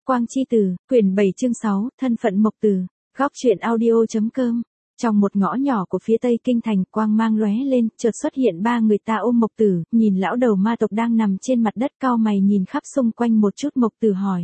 Quang chi tử, quyển 7 chương 6, thân phận Mộc Tử, góc truyện audio.com. Trong một ngõ nhỏ của phía tây kinh thành, quang mang lóe lên, chợt xuất hiện ba người ta ôm Mộc Tử, nhìn lão đầu ma tộc đang nằm trên mặt đất, cau mày nhìn khắp xung quanh một chút. Mộc Tử hỏi: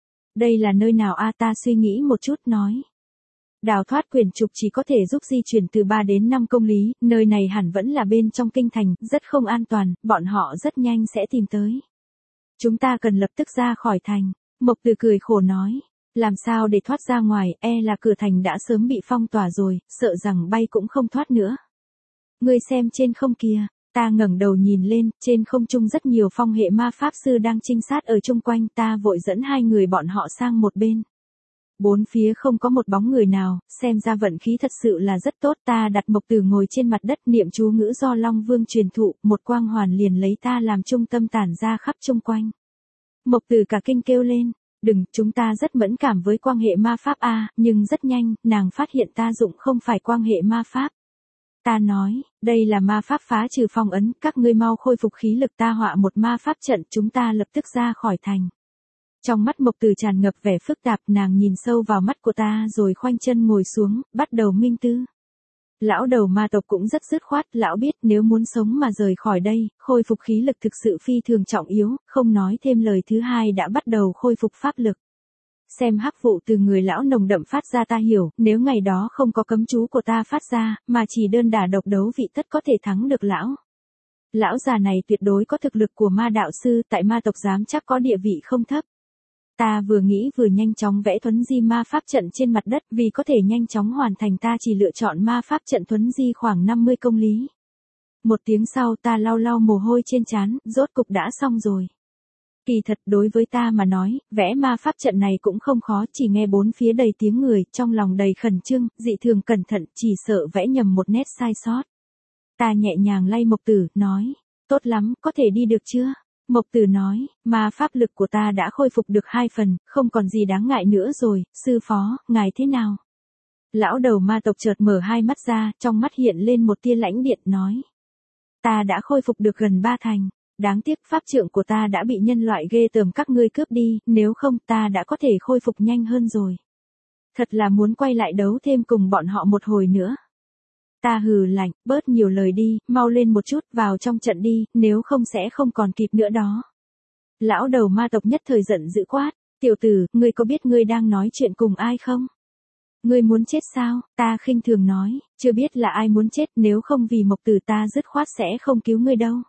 đây là nơi nào a? Ta suy nghĩ một chút nói: đào thoát quyển trục chỉ có thể giúp di chuyển từ 3 đến 5 công lý, nơi này hẳn vẫn là bên trong kinh thành, rất không an toàn, bọn họ rất nhanh sẽ tìm tới. Chúng ta cần lập tức ra khỏi thành. Mộc Tử cười khổ nói: làm sao để thoát ra ngoài, là cửa thành đã sớm bị phong tỏa rồi, sợ rằng bay cũng không thoát nữa. Ngươi xem trên không kia. Ta ngẩng đầu nhìn lên, trên không trung rất nhiều phong hệ ma pháp sư đang trinh sát ở chung quanh, ta vội dẫn hai người bọn họ sang một bên. Bốn phía không có một bóng người nào, xem ra vận khí thật sự là rất tốt. Ta đặt Mộc Tử ngồi trên mặt đất, niệm chú ngữ do Long Vương truyền thụ, một quang hoàn liền lấy ta làm trung tâm tản ra khắp chung quanh. Mộc Tử cả kinh kêu lên: đừng, chúng ta rất mẫn cảm với quang hệ ma pháp a. Nhưng rất nhanh, nàng phát hiện ta dụng không phải quang hệ ma pháp. Ta nói: đây là ma pháp phá trừ phong ấn, các ngươi mau khôi phục khí lực, ta họa một ma pháp trận, chúng ta lập tức ra khỏi thành. Trong mắt Mộc Tử tràn ngập vẻ phức tạp, nàng nhìn sâu vào mắt của ta rồi khoanh chân ngồi xuống, bắt đầu minh tư. Lão đầu ma tộc cũng rất dứt khoát, lão biết nếu muốn sống mà rời khỏi đây, khôi phục khí lực thực sự phi thường trọng yếu, không nói thêm lời thứ hai đã bắt đầu khôi phục pháp lực. Xem hắc vụ từ người lão nồng đậm phát ra, ta hiểu, nếu ngày đó không có cấm chú của ta phát ra, mà chỉ đơn đả độc đấu vị tất có thể thắng được lão. Lão già này tuyệt đối có thực lực của ma đạo sư, tại ma tộc dám chắc có địa vị không thấp. Ta vừa nghĩ vừa nhanh chóng vẽ thuấn di ma pháp trận trên mặt đất, vì có thể nhanh chóng hoàn thành ta chỉ lựa chọn ma pháp trận thuấn di khoảng 50 công lý. Một tiếng sau ta lau lau mồ hôi trên trán, rốt cục đã xong rồi. Kỳ thật đối với ta mà nói, vẽ ma pháp trận này cũng không khó, chỉ nghe bốn phía đầy tiếng người, trong lòng đầy khẩn trương, dị thường cẩn thận, chỉ sợ vẽ nhầm một nét sai sót. Ta nhẹ nhàng lay Mộc Tử, nói: tốt lắm, có thể đi được chưa? Mộc Tử nói: ma pháp lực của ta đã khôi phục được 2 phần, không còn gì đáng ngại nữa rồi, sư phó, ngài thế nào? Lão đầu ma tộc chợt mở hai mắt ra, trong mắt hiện lên một tia lãnh điện, nói: ta đã khôi phục được gần 3 thành, đáng tiếc pháp trượng của ta đã bị nhân loại ghê tởm các ngươi cướp đi, nếu không ta đã có thể khôi phục nhanh hơn rồi. Thật là muốn quay lại đấu thêm cùng bọn họ một hồi nữa. Ta hừ lạnh: bớt nhiều lời đi, mau lên một chút, vào trong trận đi, nếu không sẽ không còn kịp nữa đó. Lão đầu ma tộc nhất thời giận dữ quát: tiểu tử, ngươi có biết ngươi đang nói chuyện cùng ai không? Ngươi muốn chết sao? Ta khinh thường nói: chưa biết là ai muốn chết, nếu không vì Mộc Tử ta dứt khoát sẽ không cứu ngươi đâu.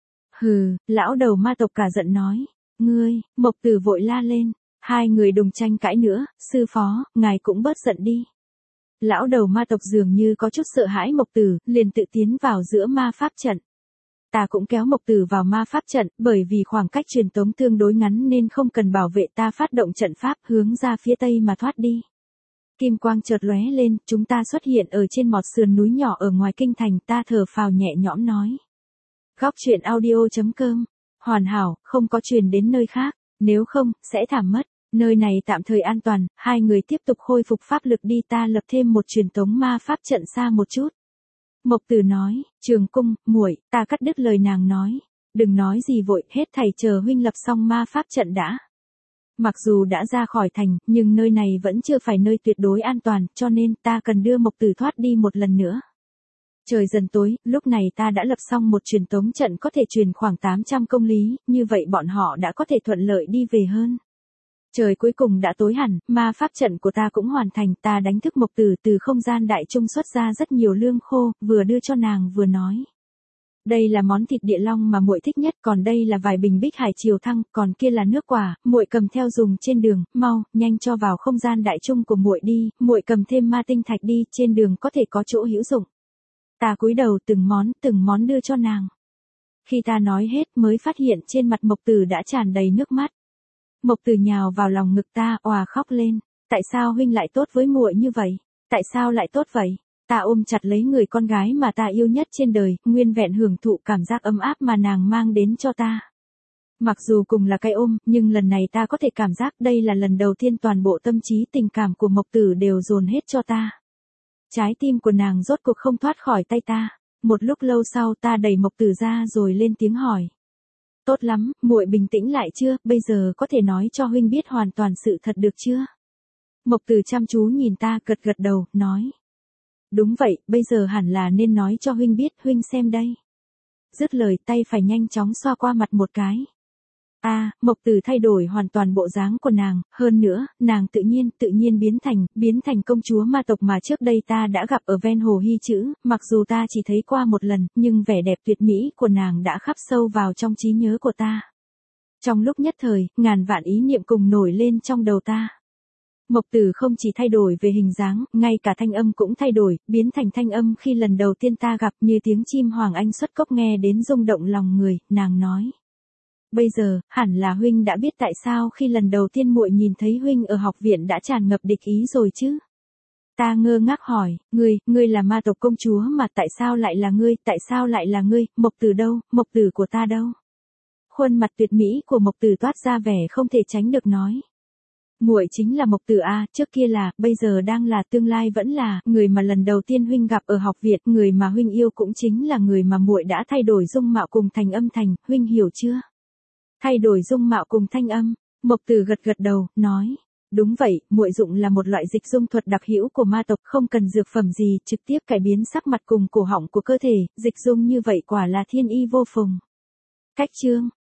Hừ, lão đầu ma tộc cả giận nói: ngươi, Mộc Tử vội la lên. Hai người đồng tranh cãi nữa, sư phó, ngài cũng bớt giận đi. Lão đầu ma tộc dường như có chút sợ hãi Mộc Tử, liền tự tiến vào giữa ma pháp trận. Ta cũng kéo Mộc Tử vào ma pháp trận, bởi vì khoảng cách truyền tống tương đối ngắn nên không cần bảo vệ, ta phát động trận pháp hướng ra phía tây mà thoát đi. Kim quang chợt lóe lên, chúng ta xuất hiện ở trên một sườn núi nhỏ ở ngoài kinh thành, ta thở phào nhẹ nhõm nói: góc truyện audio.com, hoàn hảo, không có truyền đến nơi khác, nếu không, sẽ thảm mất. Nơi này tạm thời an toàn, hai người tiếp tục khôi phục pháp lực đi, ta lập thêm một truyền tống ma pháp trận xa một chút. Mộc Tử nói: Trường Cung, muội, ta cắt đứt lời nàng nói: đừng nói gì vội, hết thảy chờ huynh lập xong ma pháp trận đã. Mặc dù đã ra khỏi thành, nhưng nơi này vẫn chưa phải nơi tuyệt đối an toàn, cho nên ta cần đưa Mộc Tử thoát đi một lần nữa. Trời dần tối, lúc này ta đã lập xong một truyền tống trận có thể truyền khoảng 800 công lý, như vậy bọn họ đã có thể thuận lợi đi về hơn. Trời cuối cùng đã tối hẳn, ma pháp trận của ta cũng hoàn thành, ta đánh thức Mộc Tử từ không gian đại trung xuất ra rất nhiều lương khô, vừa đưa cho nàng vừa nói: đây là món thịt địa long mà muội thích nhất, còn đây là vài bình bích hải triều thăng, còn kia là nước quả, muội cầm theo dùng trên đường, mau, nhanh cho vào không gian đại trung của muội đi, muội cầm thêm ma tinh thạch đi, trên đường có thể có chỗ hữu dụng. Ta cúi đầu từng món đưa cho nàng. Khi ta nói hết mới phát hiện trên mặt Mộc Tử đã tràn đầy nước mắt. Mộc Tử nhào vào lòng ngực ta, òa khóc lên: tại sao huynh lại tốt với muội như vậy? Tại sao lại tốt vậy? Ta ôm chặt lấy người con gái mà ta yêu nhất trên đời, nguyên vẹn hưởng thụ cảm giác ấm áp mà nàng mang đến cho ta. Mặc dù cùng là cái ôm, nhưng lần này ta có thể cảm giác đây là lần đầu tiên toàn bộ tâm trí tình cảm của Mộc Tử đều dồn hết cho ta. Trái tim của nàng rốt cuộc không thoát khỏi tay ta. Một lúc lâu sau ta đẩy Mộc Tử ra rồi lên tiếng hỏi: Tốt lắm, muội bình tĩnh lại chưa, bây giờ có thể nói cho huynh biết hoàn toàn sự thật được chưa? Mộc Tử chăm chú nhìn ta, gật gật đầu, nói. Đúng vậy, bây giờ hẳn là nên nói cho huynh biết, huynh xem đây. Dứt lời tay phải nhanh chóng xoa qua mặt một cái. Mộc Tử thay đổi hoàn toàn bộ dáng của nàng, hơn nữa, nàng tự nhiên biến thành công chúa ma tộc mà trước đây ta đã gặp ở ven hồ Hy Chữ, mặc dù ta chỉ thấy qua một lần, nhưng vẻ đẹp tuyệt mỹ của nàng đã khắc sâu vào trong trí nhớ của ta. Trong lúc nhất thời, ngàn vạn ý niệm cùng nổi lên trong đầu ta. Mộc Tử không chỉ thay đổi về hình dáng, ngay cả thanh âm cũng thay đổi, biến thành thanh âm khi lần đầu tiên ta gặp như tiếng chim hoàng anh xuất cốc nghe đến rung động lòng người, nàng nói. Bây giờ, hẳn là huynh đã biết tại sao khi lần đầu tiên muội nhìn thấy huynh ở học viện đã tràn ngập địch ý rồi chứ? Ta ngơ ngác hỏi, ngươi là ma tộc công chúa mà tại sao lại là ngươi, Mộc Tử đâu, Mộc Tử của ta đâu? Khuôn mặt tuyệt mỹ của Mộc Tử toát ra vẻ không thể tránh được nói. Muội chính là Mộc Tử trước kia là, bây giờ đang là, tương lai vẫn là, người mà lần đầu tiên huynh gặp ở học viện, người mà huynh yêu cũng chính là người mà muội đã thay đổi dung mạo cùng thành âm thành, huynh hiểu chưa? Thay đổi dung mạo cùng thanh âm, Mộc Tử gật gật đầu, nói. Đúng vậy, muội dụng là một loại dịch dung thuật đặc hữu của ma tộc, không cần dược phẩm gì, trực tiếp cải biến sắc mặt cùng cổ họng của cơ thể, dịch dung như vậy quả là thiên y vô phùng. Cách chương